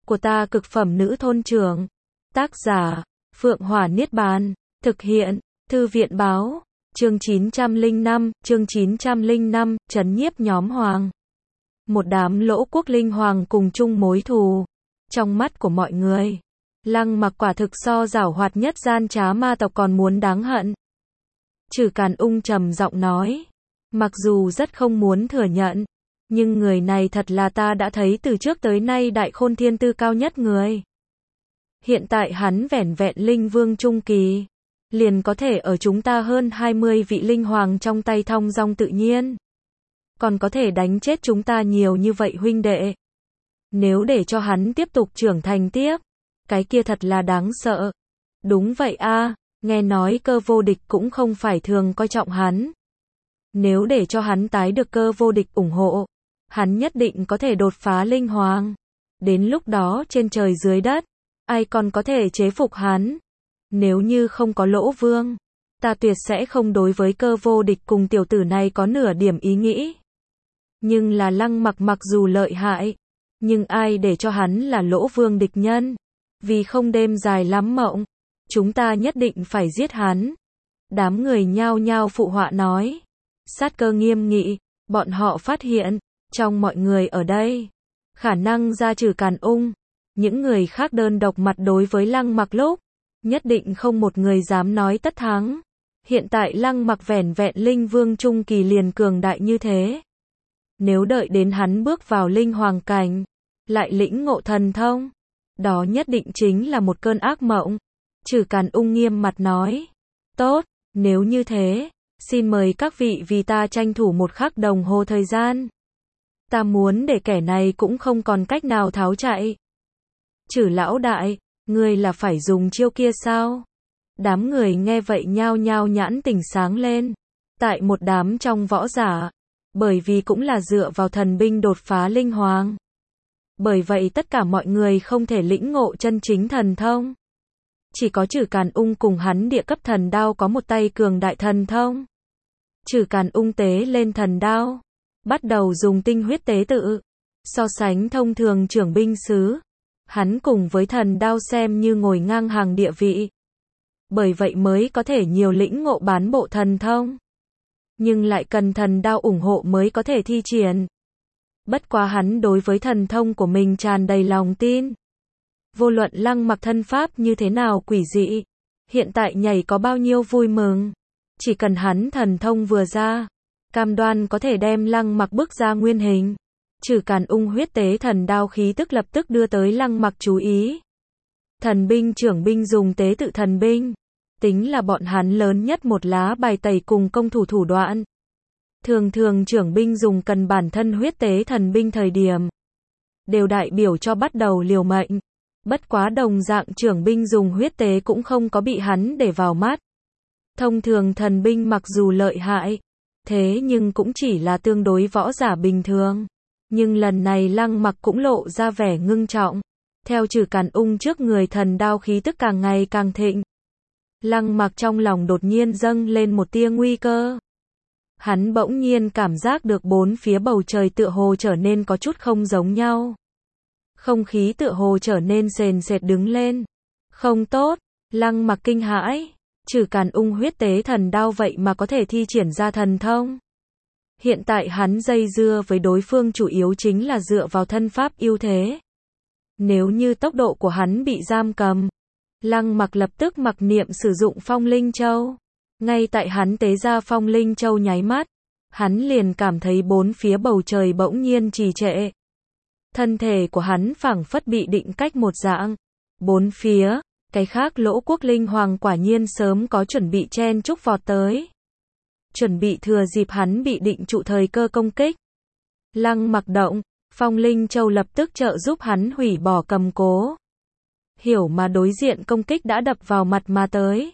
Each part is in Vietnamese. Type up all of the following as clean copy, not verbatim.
của ta cực phẩm nữ thôn trưởng. Tác giả, Phượng Hỏa Niết Bàn. Thực hiện, Thư viện báo. Chương 905, trấn nhiếp nhóm hoàng. Một đám lỗ quốc linh hoàng cùng chung mối thù. Trong mắt của mọi người, Lăng Mặc quả thực so giảo hoạt nhất gian trá ma tộc còn muốn đáng hận. Trừ Càn Ung trầm giọng nói, mặc dù rất không muốn thừa nhận, nhưng người này thật là ta đã thấy từ trước tới nay đại khôn thiên tư cao nhất người. Hiện tại hắn vẻn vẹn linh vương trung kỳ, liền có thể ở chúng ta hơn 20 vị linh hoàng trong tay thong dong tự nhiên. Còn có thể đánh chết chúng ta nhiều như vậy huynh đệ. Nếu để cho hắn tiếp tục trưởng thành tiếp, cái kia thật là đáng sợ. Đúng vậy a, nghe nói Cơ Vô Địch cũng không phải thường coi trọng hắn. Nếu để cho hắn tái được Cơ Vô Địch ủng hộ, hắn nhất định có thể đột phá linh hoàng. Đến lúc đó trên trời dưới đất, ai còn có thể chế phục hắn. Nếu như không có Lỗ Vương, ta tuyệt sẽ không đối với Cơ Vô Địch cùng tiểu tử này có nửa điểm ý nghĩ. Nhưng là Lăng Mặc mặc dù lợi hại, nhưng ai để cho hắn là Lỗ Vương địch nhân. Vì không đêm dài lắm mộng, chúng ta nhất định phải giết hắn. Đám người nhao nhao phụ họa nói. Sát cơ nghiêm nghị, bọn họ phát hiện, trong mọi người ở đây, khả năng ra trừ Càn Ung, những người khác đơn độc mặt đối với Lăng Mặc lúc, nhất định không một người dám nói tất thắng. Hiện tại Lăng Mặc vẻn vẹn linh vương trung kỳ liền cường đại như thế. Nếu đợi đến hắn bước vào linh hoàng cảnh, lại lĩnh ngộ thần thông, đó nhất định chính là một cơn ác mộng. Trừ Càn Ung nghiêm mặt nói, tốt, nếu như thế, xin mời các vị vì ta tranh thủ một khắc đồng hồ thời gian. Ta muốn để kẻ này cũng không còn cách nào tháo chạy. Trừ lão đại, ngươi là phải dùng chiêu kia sao? Đám người nghe vậy nhao nhao nhãn tỉnh sáng lên. Tại một đám trong võ giả, bởi vì cũng là dựa vào thần binh đột phá linh hoàng. Bởi vậy tất cả mọi người không thể lĩnh ngộ chân chính thần thông. Chỉ có Trừ Càn Ung cùng hắn địa cấp thần đao có một tay cường đại thần thông. Trừ Càn Ung tế lên thần đao, bắt đầu dùng tinh huyết tế tự. So sánh thông thường trưởng binh sứ, hắn cùng với thần đao xem như ngồi ngang hàng địa vị. Bởi vậy mới có thể nhiều lĩnh ngộ bán bộ thần thông. Nhưng lại cần thần đao ủng hộ mới có thể thi triển. Bất quá hắn đối với thần thông của mình tràn đầy lòng tin. Vô luận Lăng Mặc thân pháp như thế nào quỷ dị, hiện tại nhảy có bao nhiêu vui mừng, chỉ cần hắn thần thông vừa ra, cam đoan có thể đem Lăng Mặc bức ra nguyên hình. Trừ Càn Ung huyết tế thần đao khí tức lập tức đưa tới Lăng Mặc chú ý. Thần binh trưởng binh dùng tế tự thần binh, tính là bọn hắn lớn nhất một lá bài tẩy cùng công thủ thủ đoạn. Thường thường trưởng binh dùng cần bản thân huyết tế thần binh thời điểm, đều đại biểu cho bắt đầu liều mệnh. Bất quá đồng dạng trưởng binh dùng huyết tế cũng không có bị hắn để vào mắt. Thông thường thần binh mặc dù lợi hại, thế nhưng cũng chỉ là tương đối võ giả bình thường. Nhưng lần này Lăng Mặc cũng lộ ra vẻ ngưng trọng. Theo Trừ Càn Ung trước người thần đao khí tức càng ngày càng thịnh. Lăng Mặc trong lòng đột nhiên dâng lên một tia nguy cơ. Hắn bỗng nhiên cảm giác được bốn phía bầu trời tựa hồ trở nên có chút không giống nhau. Không khí tựa hồ trở nên sền sệt đứng lên. Không tốt, Lăng Mặc kinh hãi. Trừ Càn Ung huyết tế thần đao vậy mà có thể thi triển ra thần thông. Hiện tại hắn dây dưa với đối phương chủ yếu chính là dựa vào thân pháp ưu thế. Nếu như tốc độ của hắn bị giam cầm, Lăng Mặc lập tức mặc niệm sử dụng Phong Linh Châu. Ngay tại hắn tế ra Phong Linh Châu nháy mắt, hắn liền cảm thấy bốn phía bầu trời bỗng nhiên trì trệ. Thân thể của hắn phảng phất bị định cách một dạng. Bốn phía, cái khác Lỗ quốc linh hoàng quả nhiên sớm có chuẩn bị chen chúc vọt tới. Chuẩn bị thừa dịp hắn bị định trụ thời cơ công kích. Lăng Mặc động, Phong Linh Châu lập tức trợ giúp hắn hủy bỏ cầm cố. Hiểu mà đối diện công kích đã đập vào mặt mà tới.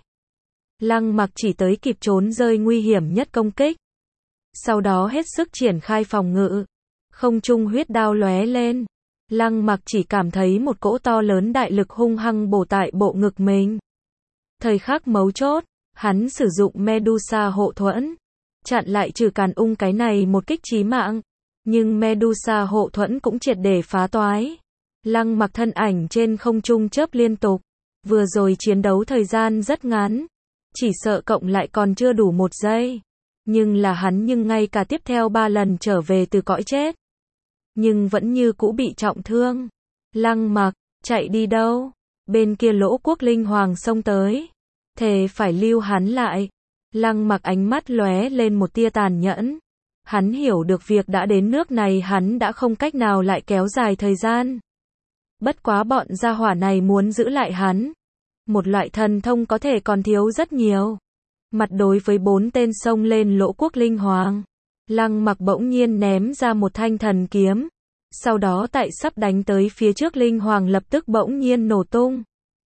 Lăng Mặc chỉ tới kịp trốn rơi nguy hiểm nhất công kích. Sau đó hết sức triển khai phòng ngự. Không trung huyết đao lóe lên. Lăng Mặc chỉ cảm thấy một cỗ to lớn đại lực hung hăng bổ tại bộ ngực mình. Thời khắc mấu chốt, hắn sử dụng Medusa hộ thuẫn, chặn lại Trừ Càn Ung cái này một kích chí mạng. Nhưng Medusa hộ thuẫn cũng triệt để phá toái. Lăng Mặc thân ảnh trên không trung chớp liên tục. Vừa rồi chiến đấu thời gian rất ngắn. Chỉ sợ cộng lại còn chưa đủ 1 giây. Nhưng là hắn ngay cả tiếp theo 3 lần trở về từ cõi chết. Nhưng vẫn như cũ bị trọng thương. Lăng Mặc, chạy đi đâu? Bên kia Lỗ Quốc Linh Hoàng xông tới. Thề phải lưu hắn lại. Lăng Mặc ánh mắt lóe lên một tia tàn nhẫn. Hắn hiểu được việc đã đến nước này hắn đã không cách nào lại kéo dài thời gian. Bất quá bọn gia hỏa này muốn giữ lại hắn. Một loại thần thông có thể còn thiếu rất nhiều. Mặt đối với 4 tên xông lên Lỗ Quốc Linh Hoàng. Lăng Mặc bỗng nhiên ném ra một thanh thần kiếm. Sau đó tại sắp đánh tới phía trước Linh Hoàng lập tức bỗng nhiên nổ tung.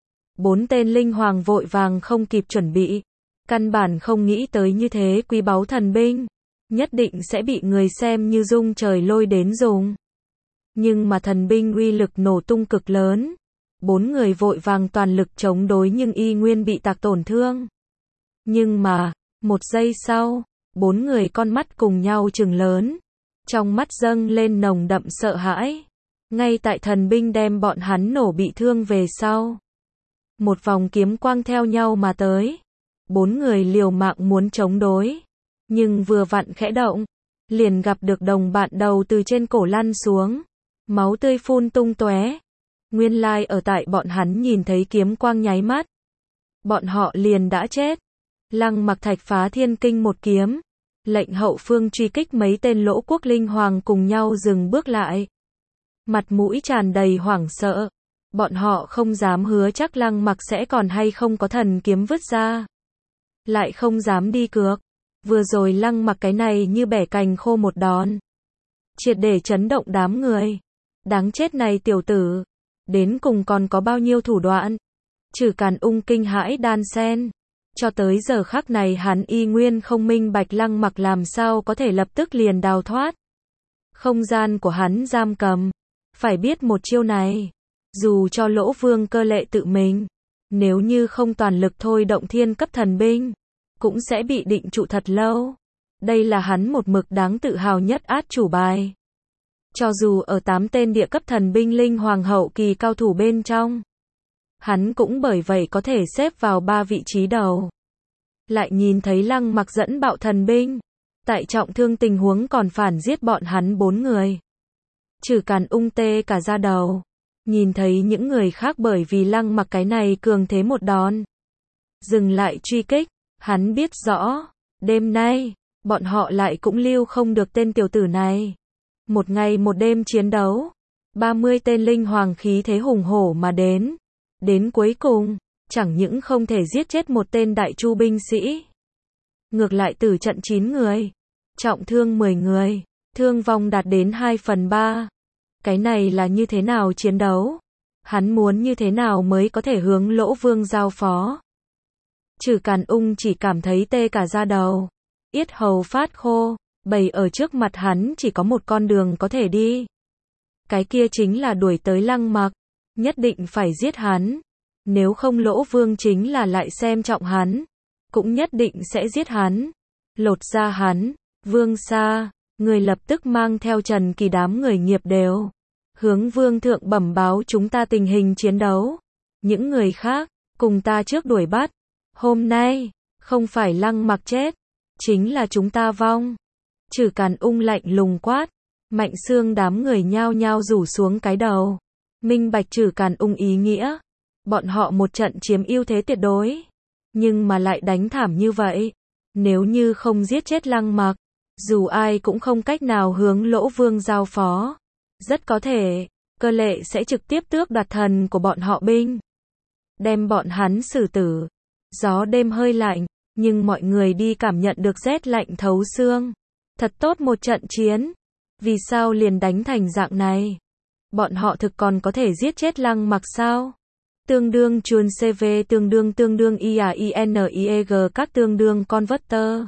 4 tên Linh Hoàng vội vàng không kịp chuẩn bị. Căn bản không nghĩ tới như thế quý báu thần binh. Nhất định sẽ bị người xem như dung trời lôi đến dùng. Nhưng mà thần binh uy lực nổ tung cực lớn. 4 người vội vàng toàn lực chống đối nhưng y nguyên bị tạc tổn thương. Nhưng mà, 1 giây sau, 4 người con mắt cùng nhau trừng lớn. Trong mắt dâng lên nồng đậm sợ hãi. Ngay tại thần binh đem bọn hắn nổ bị thương về sau. Một vòng kiếm quang theo nhau mà tới. 4 người liều mạng muốn chống đối. Nhưng vừa vặn khẽ động. Liền gặp được đồng bạn đầu từ trên cổ lăn xuống. Máu tươi phun tung tóe. Nguyên lai ở tại bọn hắn nhìn thấy kiếm quang nháy mắt. Bọn họ liền đã chết. Lăng Mặc thạch phá thiên kinh một kiếm. Lệnh hậu phương truy kích mấy tên Lỗ Quốc Linh Hoàng cùng nhau dừng bước lại. Mặt mũi tràn đầy hoảng sợ. Bọn họ không dám hứa chắc Lăng Mặc sẽ còn hay không có thần kiếm vứt ra. Lại không dám đi cược. Vừa rồi Lăng Mặc cái này như bẻ cành khô một đòn. Triệt để chấn động đám người. Đáng chết này tiểu tử. Đến cùng còn có bao nhiêu thủ đoạn. Trừ Càn Ung kinh hãi đan sen. Cho tới giờ khắc này hắn y nguyên không minh bạch Lăng Mặc làm sao có thể lập tức liền đào thoát. Không gian của hắn giam cầm. Phải biết một chiêu này. Dù cho Lỗ Vương Cơ Lệ tự mình. Nếu như không toàn lực thôi động thiên cấp thần binh. Cũng sẽ bị định trụ thật lâu. Đây là hắn một mực đáng tự hào nhất át chủ bài. Cho dù ở 8 tên địa cấp thần binh linh hoàng hậu kỳ cao thủ bên trong. Hắn cũng bởi vậy có thể xếp vào 3 vị trí đầu. Lại nhìn thấy Lăng Mặc dẫn bạo thần binh. Tại trọng thương tình huống còn phản giết bọn hắn 4 người. Trừ Càn Ung tê cả da đầu. Nhìn thấy những người khác bởi vì Lăng Mặc cái này cường thế một đòn. Dừng lại truy kích. Hắn biết rõ. Đêm nay. Bọn họ lại cũng lưu không được tên tiểu tử này. Một ngày một đêm chiến đấu. 30 tên linh hoàng khí thế hùng hổ mà đến. Đến cuối cùng. Chẳng những không thể giết chết một tên đại chu binh sĩ. Ngược lại tử trận 9 người. Trọng thương 10 người. Thương vong đạt đến 2/3. Cái này là như thế nào chiến đấu? Hắn muốn như thế nào mới có thể hướng Lỗ Vương giao phó? Trừ Càn Ung chỉ cảm thấy tê cả da đầu. Yết hầu phát khô. Bày ở trước mặt hắn chỉ có một con đường có thể đi. Cái kia chính là đuổi tới Lăng Mặc. Nhất định phải giết hắn. Nếu không Lỗ Vương chính là lại xem trọng hắn. Cũng nhất định sẽ giết hắn. Lột ra hắn. Vương Sa. Người lập tức mang theo Trần Kỳ đám người nghiệp đều. Hướng Vương thượng bẩm báo chúng ta tình hình chiến đấu. Những người khác. Cùng ta trước đuổi bắt. Hôm nay. Không phải Lăng Mặc chết. Chính là chúng ta vong. Trừ Càn Ung lạnh lùng quát. Mạnh xương đám người nhao nhao rủ xuống cái đầu. Minh bạch Trừ Càn Ung ý nghĩa. Bọn họ một trận chiếm ưu thế tuyệt đối. Nhưng mà lại đánh thảm như vậy. Nếu như không giết chết Lăng Mặc. Dù ai cũng không cách nào hướng Lỗ Vương giao phó. Rất có thể. Cơ Lệ sẽ trực tiếp tước đoạt thần của bọn họ binh. Đem bọn hắn xử tử. Gió đêm hơi lạnh. Nhưng mọi người đi cảm nhận được rét lạnh thấu xương. Thật tốt một trận chiến. Vì sao liền đánh thành dạng này? Bọn họ thực còn có thể giết chết Lăng Mặc sao? Tương đương chuồn CV tương đương IAINIEG các tương đương converter.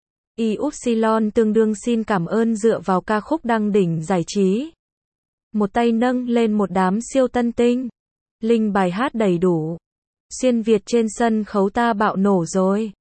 YY tương đương xin cảm ơn dựa vào ca khúc đăng đỉnh giải trí. Một tay nâng lên một đám siêu tân tinh. Linh bài hát đầy đủ. Xuyên Việt trên sân khấu ta bạo nổ rồi.